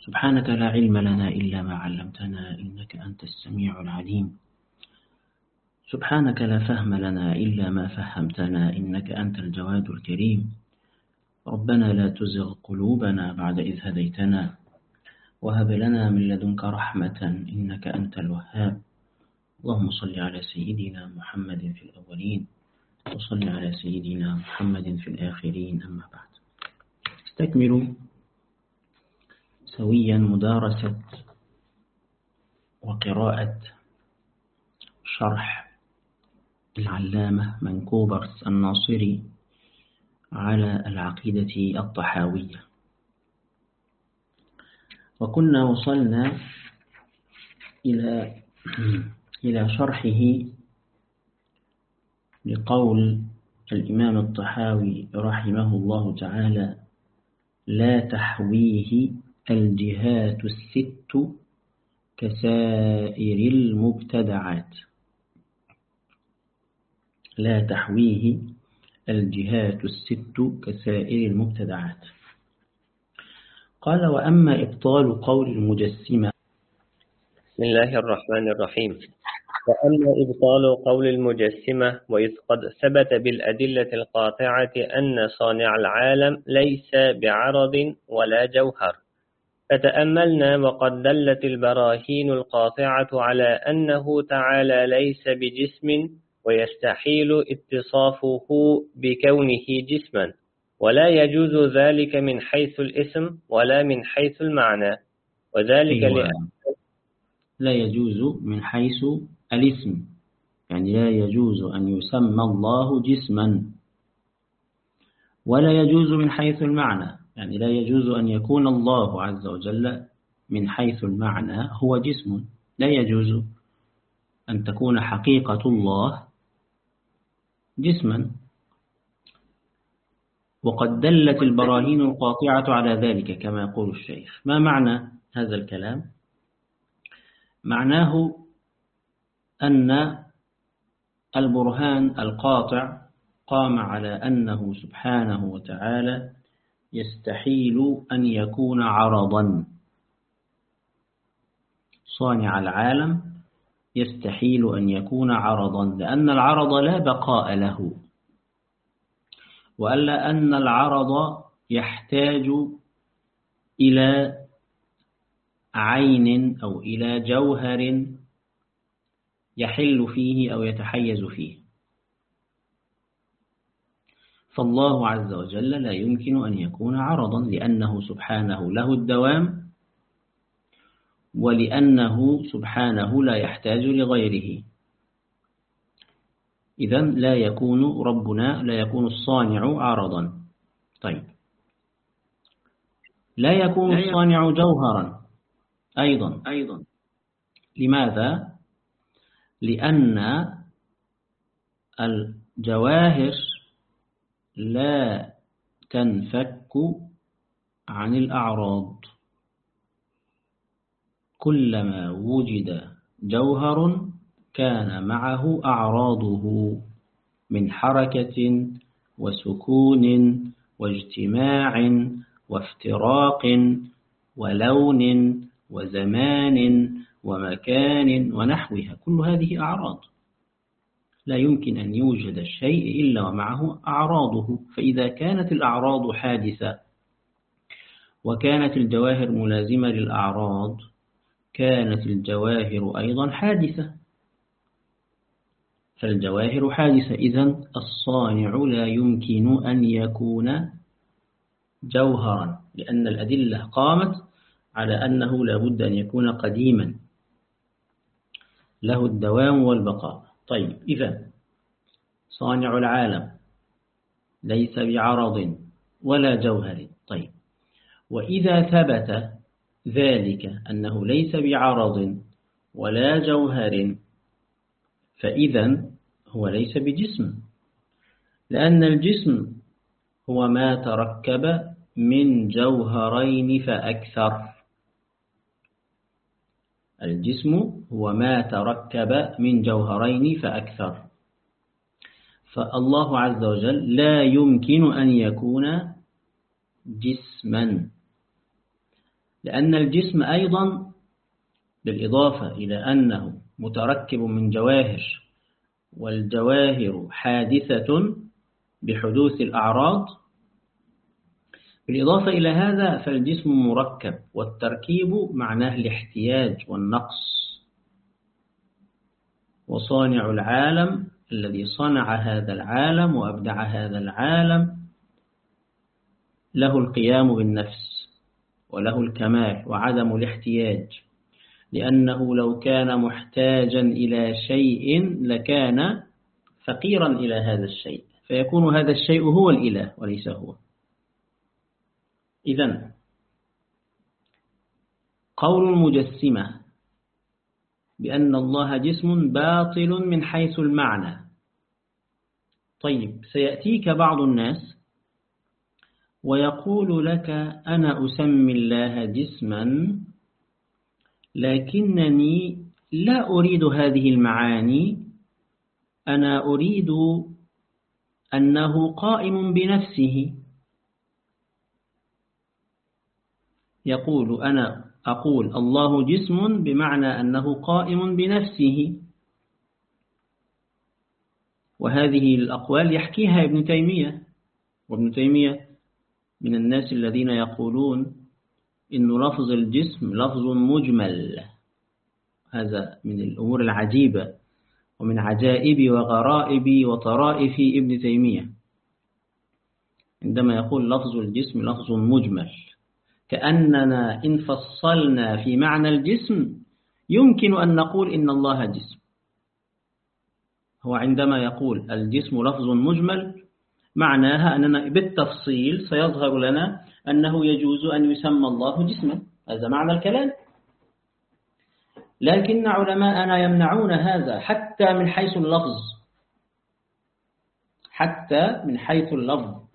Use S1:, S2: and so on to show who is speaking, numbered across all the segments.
S1: سبحانك لا علم لنا إلا ما علمتنا إنك أنت السميع العليم. سبحانك لا فهم لنا إلا ما فهمتنا إنك أنت الجواد الكريم. ربنا لا تزغ قلوبنا بعد إذ هديتنا وهب لنا من لدنك رحمة إنك أنت الوهاب. اللهم صل على سيدنا محمد في الأولين وصل على سيدنا محمد في الآخرين. أما بعد، استكملوا سويا مدارسة وقراءة شرح العلامة منكوبرس الناصري على العقيدة الطحاوية، وكنا وصلنا إلى شرحه لقول الإمام الطحاوي رحمه الله تعالى: لا تحويه الجهات الست كسائر المبتدعات. لا تحويه الجهات الست كسائر المبتدعات. قال: وأما إبطال قول المجسمة.
S2: بسم الله الرحمن الرحيم. وأما إبطال قول المجسمة، وإذ قد ثبت بالأدلة القاطعة أن صانع العالم ليس بعرض ولا جوهر، فتأملنا وقد دلت البراهين القاطعة على أنه تعالى ليس بجسم، ويستحيل اتصافه بكونه جسما، ولا يجوز ذلك من حيث الاسم ولا من حيث المعنى، وذلك
S1: لا يجوز من حيث الاسم، يعني لا يجوز أن يسمى الله جسما، ولا يجوز من حيث المعنى، يعني لا يجوز أن يكون الله عز وجل من حيث المعنى هو جسم. لا يجوز أن تكون حقيقة الله جسما. وقد دلت البراهين القاطعة على ذلك كما يقول الشيخ. ما معنى هذا الكلام؟ معناه أن البرهان القاطع قام على أنه سبحانه وتعالى يستحيل أن يكون عرضا. صانع العالم يستحيل أن يكون عرضا، لأن العرض لا بقاء له، وألا أن العرض يحتاج إلى عين أو إلى جوهر يحل فيه أو يتحيز فيه. فالله عز وجل لا يمكن أن يكون عرضا، لأنه سبحانه له الدوام، ولأنه سبحانه لا يحتاج لغيره. إذن لا يكون ربنا، لا يكون الصانع عرضا. طيب، لا يكون الصانع جوهرا أيضا. لماذا؟ لأن الجواهر لا تنفك عن الأعراض. كلما وجد جوهر كان معه أعراضه من حركة وسكون واجتماع وافتراق ولون وزمان ومكان ونحوها. كل هذه أعراض. لا يمكن أن يوجد الشيء إلا ومعه أعراضه. فإذا كانت الأعراض حادثة وكانت الجواهر ملازمة للأعراض، كانت الجواهر أيضا حادثة. فالجواهر حادثة، إذن الصانع لا يمكن أن يكون جوهرا، لأن الأدلة قامت على أنه لا بد أن يكون قديما له الدوام والبقاء. طيب، إذن صانع العالم ليس بعرض ولا جوهر. طيب، وإذا ثبت ذلك أنه ليس بعرض ولا جوهر، فإذن هو ليس بجسم، لأن الجسم هو ما تركب من جوهرين فأكثر. الجسم هو ما تركب من جوهرين فأكثر. فالله عز وجل لا يمكن أن يكون جسما، لأن الجسم أيضا بالإضافة إلى أنه متركب من جواهر، والجواهر حادثة بحدوث الأعراض، بالإضافة إلى هذا فالجسم مركب، والتركيب معناه الاحتياج والنقص. وصانع العالم الذي صنع هذا العالم وأبدع هذا العالم له القيام بالنفس وله الكمال وعدم الاحتياج، لأنه لو كان محتاجا إلى شيء لكان فقيرا إلى هذا الشيء، فيكون هذا الشيء هو الإله وليس هو. إذن قول المجسمة بأن الله جسم باطل من حيث المعنى. طيب، سيأتيك بعض الناس ويقول لك أنا أسمي الله جسما لكنني لا أريد هذه المعاني، أنا أريد أنه قائم بنفسه. يقول أنا أقول الله جسم بمعنى أنه قائم بنفسه، وهذه الأقوال يحكيها ابن تيمية، وابن تيمية من الناس الذين يقولون إن لفظ الجسم لفظ مجمل. هذا من الأمور العجيبة ومن عجائب وغرائب وطرائف ابن تيمية، عندما يقول لفظ الجسم لفظ مجمل، كأننا إن فصلنا في معنى الجسم يمكن أن نقول إن الله جسم. هو عندما يقول الجسم لفظ مجمل معناها أننا بالتفصيل سيظهر لنا أنه يجوز أن يسمى الله جسما، هذا معنى الكلام. لكن علماءنا يمنعون هذا حتى من حيث اللفظ، حتى من حيث اللفظ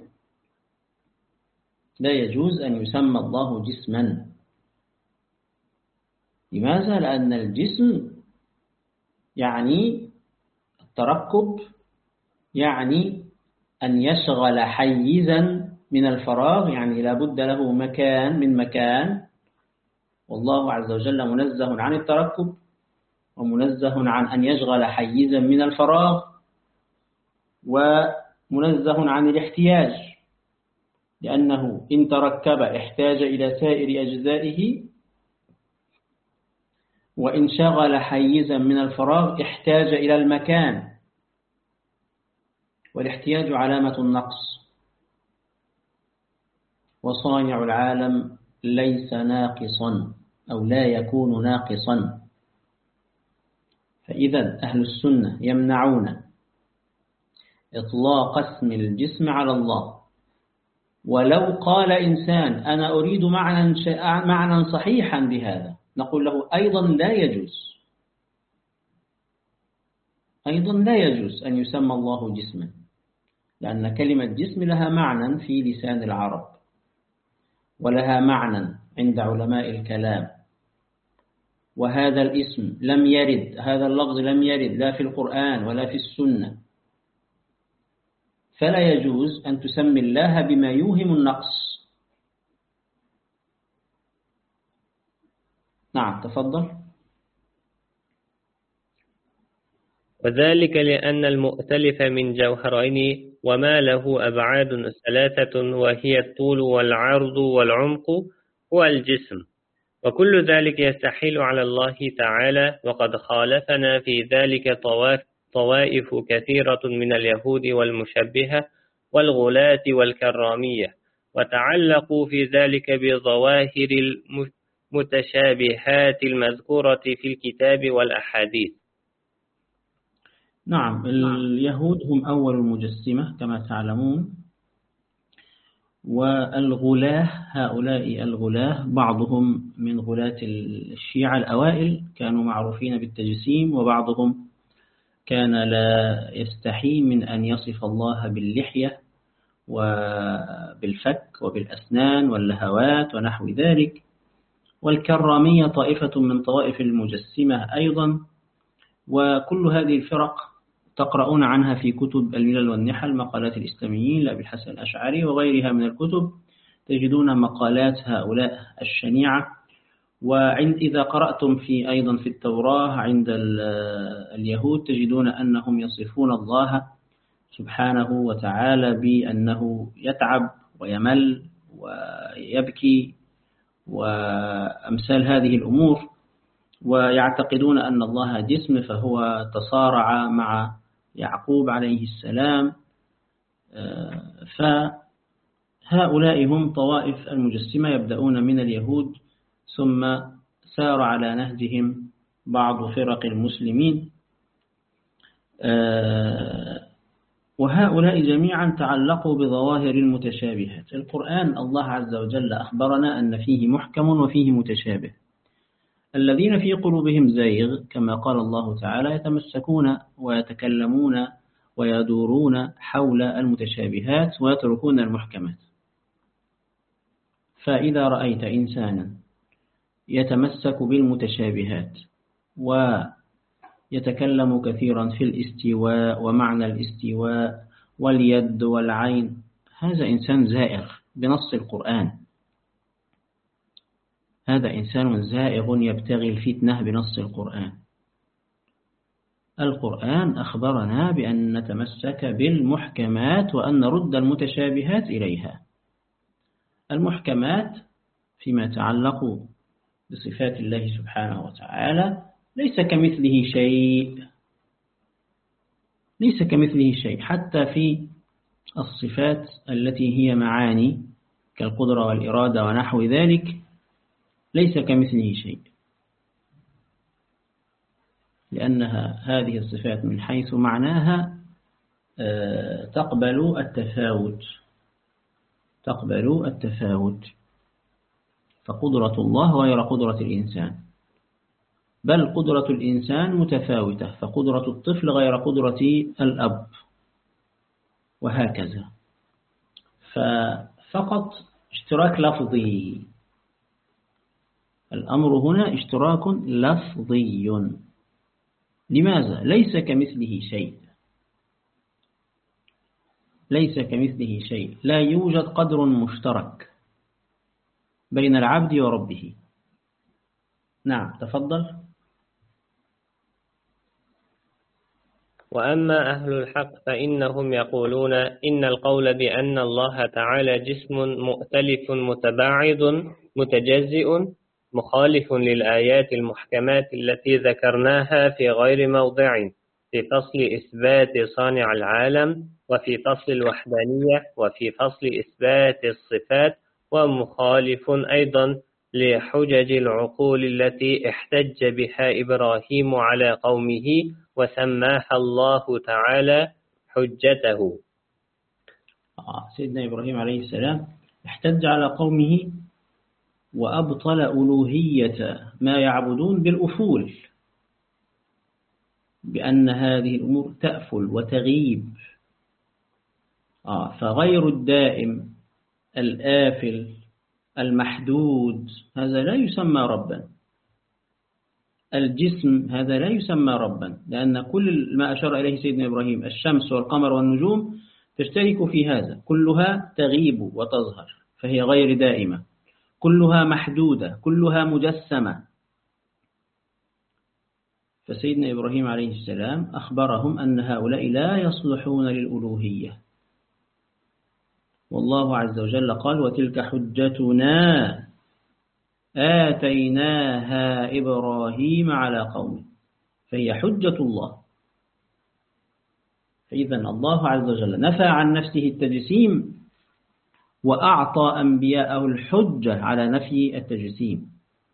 S1: لا يجوز أن يسمى الله جسما. لماذا؟ لأن الجسم يعني التركب، يعني أن يشغل حيزا من الفراغ، يعني لا بد له مكان من مكان، والله عز وجل منزه عن التركب ومنزه عن أن يشغل حيزا من الفراغ ومنزه عن الاحتياج، لأنه إن تركب احتاج إلى سائر أجزائه، وإن شغل حيزا من الفراغ احتاج إلى المكان، والاحتياج علامة النقص. وصانع العالم ليس ناقصا أو لا يكون ناقصا. فإذا أهل السنة يمنعون إطلاق اسم الجسم على الله، ولو قال إنسان أنا أريد معنى صحيحا بهذا نقول له أيضا لا يجوز، أيضا لا يجوز أن يسمى الله جسما، لأن كلمة جسم لها معنى في لسان العرب ولها معنى عند علماء الكلام، وهذا الاسم لم يرد، هذا اللفظ لم يرد لا في القرآن ولا في السنة، فلا يجوز أن تسمي الله بما يوهم النقص. نعم، تفضل.
S2: وذلك لأن المؤتلف من جوهرين وما له أبعاد ثلاثة وهي الطول والعرض والعمق هو الجسم، وكل ذلك يستحيل على الله تعالى، وقد خالفنا في ذلك طوائف كثيرة من اليهود والمشبهة والغلاة والكرامية، وتعلقوا في ذلك بظواهر المتشابهات المذكورة في الكتاب والأحاديث.
S1: نعم، اليهود هم أول المجسمة كما تعلمون، والغلاة هؤلاء الغلاة بعضهم من غلاة الشيعة الأوائل كانوا معروفين بالتجسيم، وبعضهم كان لا يستحي من أن يصف الله باللحية وبالفك وبالأسنان واللهوات ونحو ذلك. والكرامية طائفة من طوائف المجسمة أيضا، وكل هذه الفرق تقرؤون عنها في كتب الملل والنحل، مقالات الإسلاميين لأبي الحسن الأشعري وغيرها من الكتب، تجدون مقالات هؤلاء الشنيعة وإذا قرأتم أيضا في التوراة عند اليهود تجدون أنهم يصفون الله سبحانه وتعالى بأنه يتعب ويمل ويبكي وأمثال هذه الأمور، ويعتقدون أن الله جسم فهو تصارع مع يعقوب عليه السلام. فهؤلاء هم طوائف المجسمة، يبدأون من اليهود ثم سار على نهجهم بعض فرق المسلمين، وهؤلاء جميعا تعلقوا بظواهر المتشابهات. القرآن الله عز وجل أخبرنا أن فيه محكم وفيه متشابه. الذين في قلوبهم زيغ كما قال الله تعالى يتمسكون ويتكلمون ويدورون حول المتشابهات ويتركون المحكمات. فإذا رأيت إنسانا يتمسك بالمتشابهات ويتكلم كثيرا في الاستواء ومعنى الاستواء واليد والعين، هذا إنسان زائغ بنص القرآن، هذا إنسان زائغ يبتغي الفتنة بنص القرآن. القرآن أخبرنا بأن نتمسك بالمحكمات وأن نرد المتشابهات إليها. المحكمات فيما يتعلق بصفات الله سبحانه وتعالى ليس كمثله شيء، ليس كمثله شيء، حتى في الصفات التي هي معاني كالقدرة والإرادة ونحو ذلك ليس كمثله شيء، لأنها هذه الصفات من حيث معناها تقبل التفاوت، فقدرة الله غير قدرة الإنسان، بل قدرة الإنسان متفاوتة، فقدرة الطفل غير قدرة الأب، وهكذا. ففقط اشتراك لفظي، الأمر هنا اشتراك لفظي. لماذا؟ ليس كمثله شيء، ليس كمثله شيء، لا يوجد قدر مشترك بين العبد وربه. نعم تفضل.
S2: وأما أهل الحق فإنهم يقولون إن القول بأن الله تعالى جسم مؤتلف متباعد متجزئ مخالف للآيات المحكمات التي ذكرناها في غير موضع، في فصل إثبات صانع العالم، وفي فصل الوحدانية، وفي فصل إثبات الصفات، ومخالف أيضا لحجج العقول التي احتج بها إبراهيم على قومه وسماها الله تعالى حجته.
S1: سيدنا إبراهيم عليه السلام احتج على قومه وأبطل ألوهية ما يعبدون بالأفول، بأن هذه الأمور تأفل وتغيب. فغير الدائم الآفل المحدود هذا لا يسمى ربا، الجسم هذا لا يسمى ربا، لأن كل ما أشار إليه سيدنا إبراهيم الشمس والقمر والنجوم تشترك في هذا، كلها تغيب وتظهر فهي غير دائمة، كلها محدودة، كلها مجسمة. فسيدنا إبراهيم عليه السلام أخبرهم أن هؤلاء لا يصلحون للألوهية، والله عز وجل قال وتلك حجتنا آتيناها إبراهيم على قومه، فهي حجة الله. فإذا الله عز وجل نفى عن نفسه التجسيم وأعطى أنبياءه الحجة على نفي التجسيم.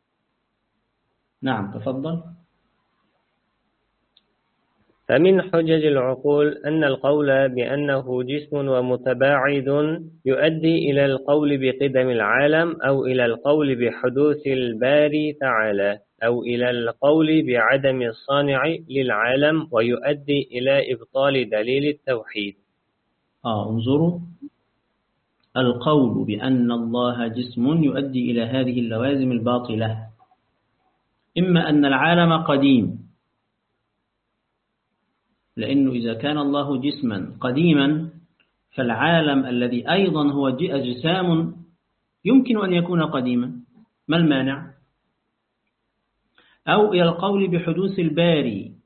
S1: نعم تفضل.
S2: فمن حجج العقول أن القول بأنه جسم ومتباعد يؤدي إلى القول بقدم العالم، أو إلى القول بحدوث الباري تعالى، أو إلى القول بعدم الصانع للعالم، ويؤدي إلى إبطال دليل التوحيد.
S1: انظروا، القول بأن الله جسم يؤدي إلى هذه اللوازم الباطلة، إما أن العالم قديم، لأنه إذا كان الله جسما قديما فالعالم الذي أيضا هو أجسام يمكن أن يكون قديما، ما المانع؟ أو إلى القول بحدوث الباري.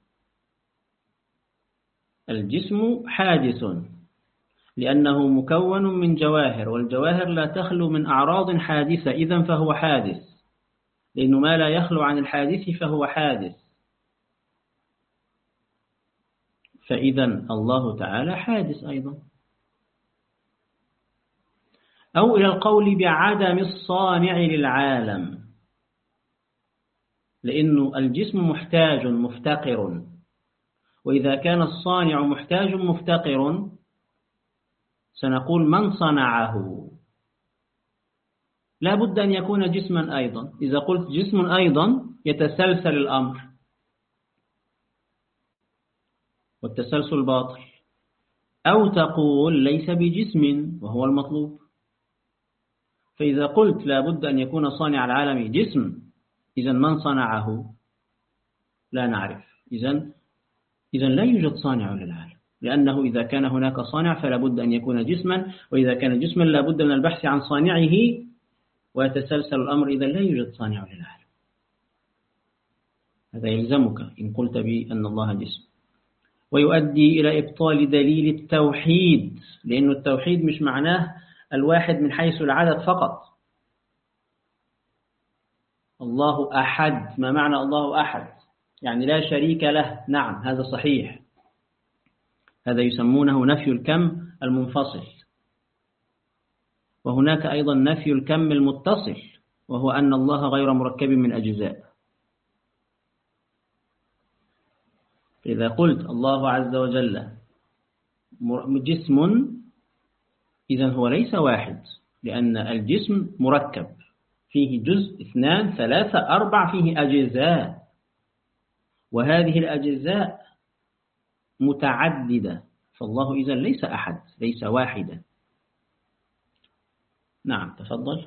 S1: الجسم حادث لأنه مكون من جواهر، والجواهر لا تخلو من أعراض حادثة، إذن فهو حادث، لأنه ما لا يخلو عن الحادث فهو حادث. فإذن الله تعالى حادث أيضا. أو إلى القول بعدم الصانع للعالم، لأن الجسم محتاج مفتقر، وإذا كان الصانع محتاج مفتقر سنقول من صنعه. لا بد أن يكون جسما أيضا. إذا قلت جسم أيضا يتسلسل الأمر، والتسلسل باطل. أو تقول ليس بجسم وهو المطلوب. فإذا قلت لا بد أن يكون صانع العالم جسم، إذن من صنعه؟ لا نعرف. إذن لا يوجد صانع للعالم، لأنه إذا كان هناك صانع فلا بد أن يكون جسما، وإذا كان جسما لا بد من البحث عن صانعه ويتسلسل الأمر، إذن لا يوجد صانع للعالم. هذا يلزمك إن قلت بأن الله جسم. ويؤدي إلى إبطال دليل التوحيد، لأن التوحيد مش معناه الواحد من حيث العدد فقط. الله أحد، ما معنى الله أحد؟ يعني لا شريك له. نعم هذا صحيح، هذا يسمونه نفي الكم المنفصل. وهناك أيضا نفي الكم المتصل، وهو أن الله غير مركب من أجزاء. إذا قلت الله عز وجل جسم، إذن هو ليس واحد، لأن الجسم مركب، فيه جزء 2 3 4، فيه أجزاء، وهذه الأجزاء متعددة. فالله إذن ليس أحد، ليس واحدا. نعم تفضل.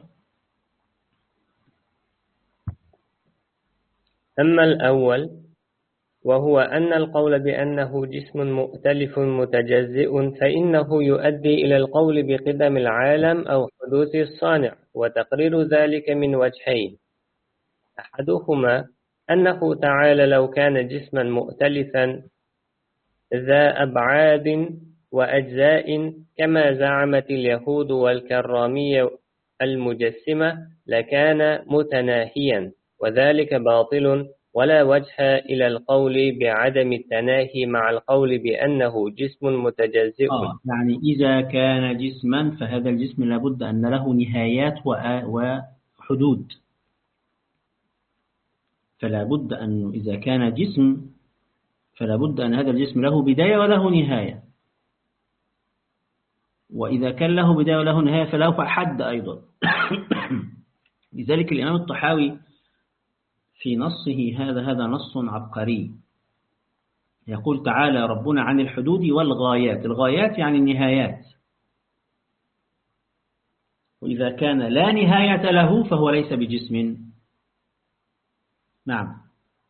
S2: أما الأول وهو أن القول بأنه جسم مؤتلف متجزئ، فإنه يؤدي إلى القول بقدم العالم أو حدوث الصانع، وتقرير ذلك من وجهين. أحدهما أنه تعالى لو كان جسما مؤتلفا ذا أبعاد وأجزاء كما زعمت اليهود والكرامية المجسمة لكان متناهيا، وذلك باطل، ولا وجه إلى القول بعدم التناهي مع القول بأنه جسم متجزئ.
S1: يعني إذا كان جسما فهذا الجسم لابد أن له نهايات وحدود. فلا بد أنه إذا كان جسم فلا بد أن هذا الجسم له بداية وله نهاية، وإذا كان له بداية وله نهاية فله حد أيضا. لذلك الإمام الطحاوي في نصه هذا نص عبقري، يقول تعالى ربنا عن الحدود والغايات. الغايات يعني النهايات، وإذا كان لا نهاية له فهو ليس بجسم. نعم.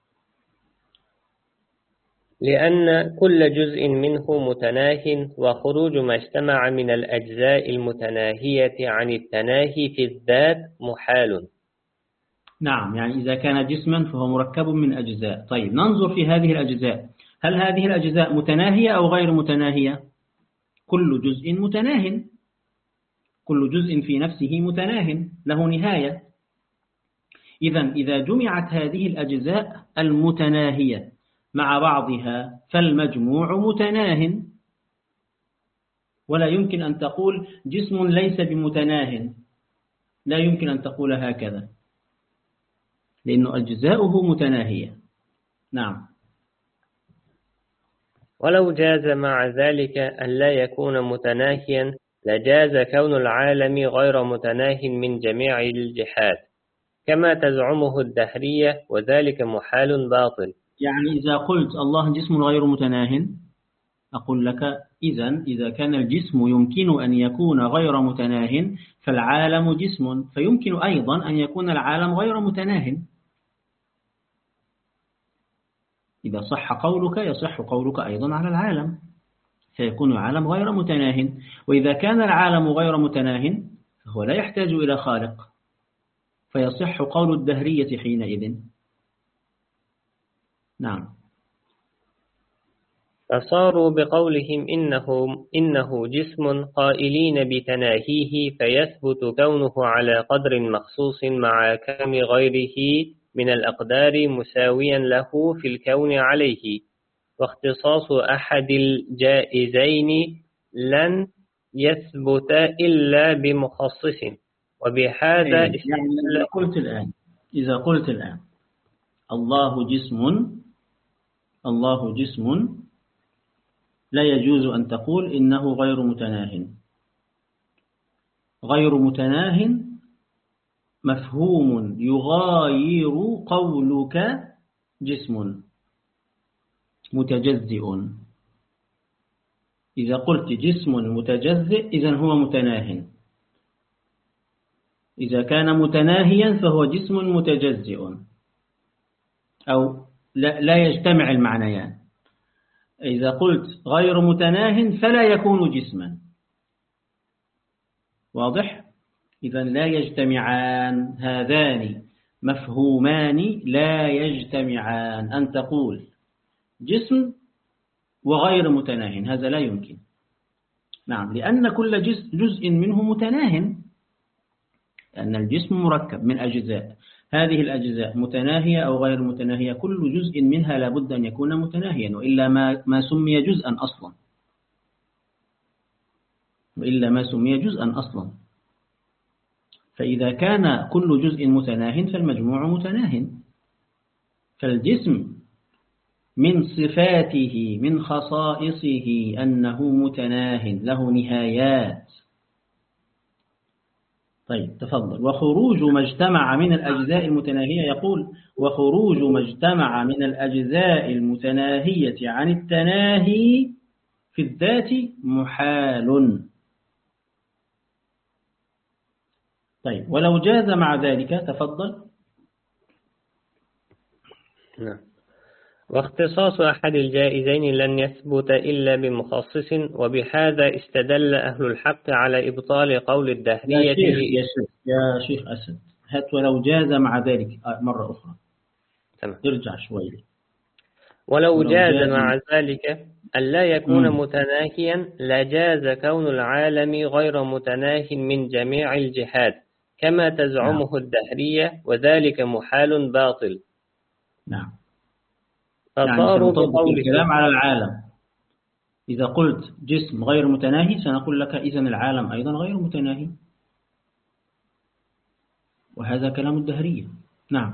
S2: لأن كل جزء منه متناه، وخروج ما اجتمع من الأجزاء المتناهية عن التناهي في الذات محال.
S1: نعم، يعني إذا كان جسما فهو مركب من أجزاء. طيب ننظر في هذه الأجزاء، هل هذه الأجزاء متناهية أو غير متناهية؟ كل جزء متناه، كل جزء في نفسه متناه له نهاية. إذا جمعت هذه الأجزاء المتناهية مع بعضها فالمجموع متناه، ولا يمكن أن تقول جسم ليس بمتناه، لا يمكن أن تقول هكذا، لأن أجزاؤه متناهية. نعم.
S2: ولو جاز مع ذلك أن لا يكون متناهيا لجاز كون العالم غير متناه من جميع الجهات كما تزعمه الدهرية، وذلك محال باطل.
S1: يعني إذا قلت الله جسم غير متناه، أقول لك إذا كان الجسم يمكن أن يكون غير متناه فالعالم جسم، فيمكن أيضا أن يكون العالم غير متناه. إذا صح قولك يصح قولك أيضا على العالم، فيكون العالم غير متناه. وإذا كان العالم غير متناه فهو لا يحتاج إلى خالق، فيصح قول الدهرية حينئذ. نعم.
S2: فصاروا بقولهم إنه جسم قائلين بتناهيه فيثبت كونه على قدر مخصوص مع كون غيره من الأقدار مساويا له في الكون عليه، واختصاص أحد الجائزين لن يثبت إلا بمخصص، وبهذا
S1: يعني إذا قلت الآن الله جسم لا يجوز أن تقول إنه غير متناه. غير متناه مفهوم يغاير قولك جسم متجزئ. إذا قلت جسم متجزئ إذن هو متناه. إذا كان متناهيا فهو جسم متجزئ، أو لا يجتمع المعنيان. إذا قلت غير متناه فلا يكون جسما. واضح؟ إذن لا يجتمعان، هذان مفهومان لا يجتمعان. أن تقول جسم وغير متناه هذا لا يمكن. نعم، لأن كل جزء منه متناه، لأن الجسم مركب من أجزاء، هذه الأجزاء متناهية أو غير متناهية، كل جزء منها لابد أن يكون متناهيا، وإلا ما سمي جزءا أصلا. فإذا كان كل جزء متناه فالمجموع متناه. فالجسم من صفاته من خصائصه أنه متناه له نهايات. طيب تفضل. وخروج ما اجتمع من الأجزاء المتناهية، يقول وخروج ما اجتمع من الأجزاء المتناهية عن التناهي في الذات محال. طيب ولو جاز مع ذلك، تفضل.
S2: نعم. واختصاص أحد الجائزين لن يثبت إلا بمخصص، وبهذا استدل أهل الحق على إبطال قول الدهرية.
S1: يا شيخ أسد، هات ولو جاز مع ذلك مرة أخرى.
S2: تمام.
S1: ارجع شوية.
S2: ولو جاز مع ذلك ألا يكون متناهيا لجاز كون العالم غير متناه من جميع الجهات كما تزعمه الدهرية، وذلك محال باطل.
S1: نعم.
S2: فصاروا
S1: بقول الكلام على العالم. إذا قلت جسم غير متناهي سنقول لك إذن العالم أيضا غير متناهي، وهذا كلام الدهرية. نعم.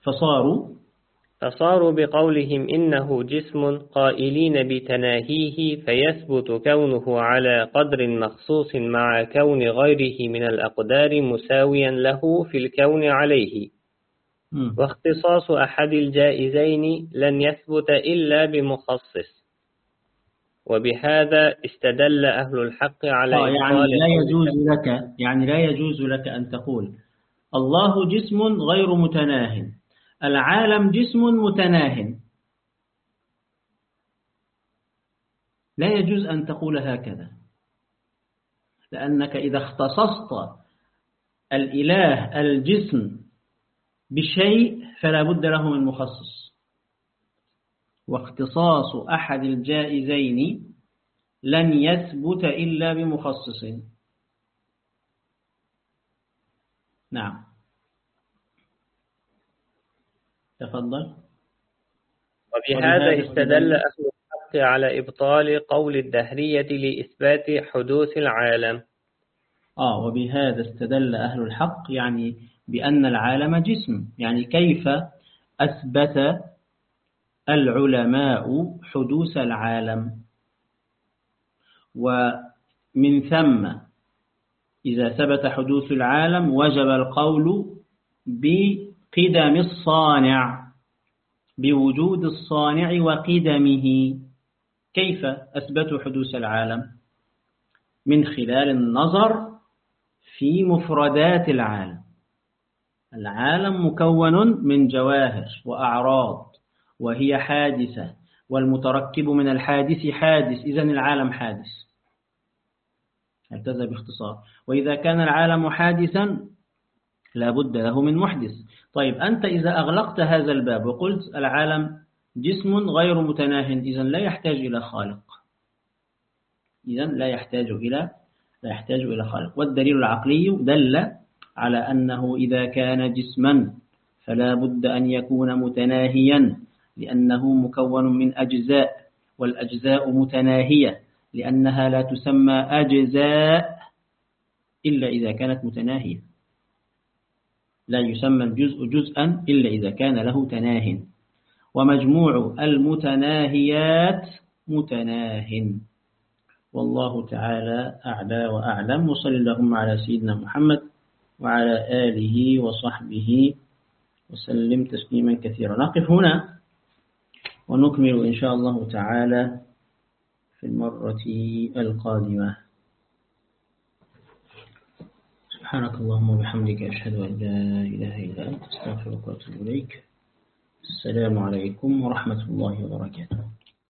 S2: فصاروا بقولهم إنه جسم قائلين بتناهيه فيثبت كونه على قدر مخصوص مع كون غيره من الأقدار مساويا له في الكون عليه، واختصاص أحد الجائزين لن يثبت إلا بمخصص، وبهذا استدل أهل الحق على
S1: يعني لا يجوز لك أن تقول الله جسم غير متناه، العالم جسم متناه. لا يجوز أن تقول هكذا، لأنك إذا اختصصت الإله الجسم بشيء فلا بد له من مخصص. واختصاص أحد الجائزين لن يثبت إلا بمخصص. نعم. تفضل.
S2: وبهذا استدل أهل الحق على إبطال قول الدهرية لإثبات حدوث العالم.
S1: وبهذا استدل أهل الحق يعني بأن العالم جسم. يعني كيف أثبت العلماء حدوث العالم؟ ومن ثم إذا ثبت حدوث العالم وجب القول بقدم الصانع، بوجود الصانع وقدمه. كيف أثبتوا حدوث العالم؟ من خلال النظر في مفردات العالم. العالم مكون من جواهر وأعراض، وهي حادثة، والمتركب من الحادث حادث، إذن العالم حادث. هكذا باختصار. وإذا كان العالم حادثا لا بد له من محدث. طيب أنت إذا أغلقت هذا الباب وقلت العالم جسم غير متناه، إذن لا يحتاج إلى خالق، لا يحتاج إلى خالق. والدليل العقلي دل على أنه إذا كان جسما فلا بد أن يكون متناهيا، لأنه مكون من أجزاء، والأجزاء متناهية لأنها لا تسمى أجزاء إلا إذا كانت متناهية. لا يسمى الجزء جزءا إلا إذا كان له تناه، ومجموع المتناهيات متناه. والله تعالى أعلى وأعلم. وصل اللهم على سيدنا محمد وعلى آله وصحبه وسلم تسليما كثيرا. نقف هنا ونكمل إن شاء الله تعالى في المرة القادمة. سبحانك اللهم وبحمدك أشهد أن لا إله إلا أنت أستغفرك وأتوب إليك. السلام عليكم ورحمة الله وبركاته.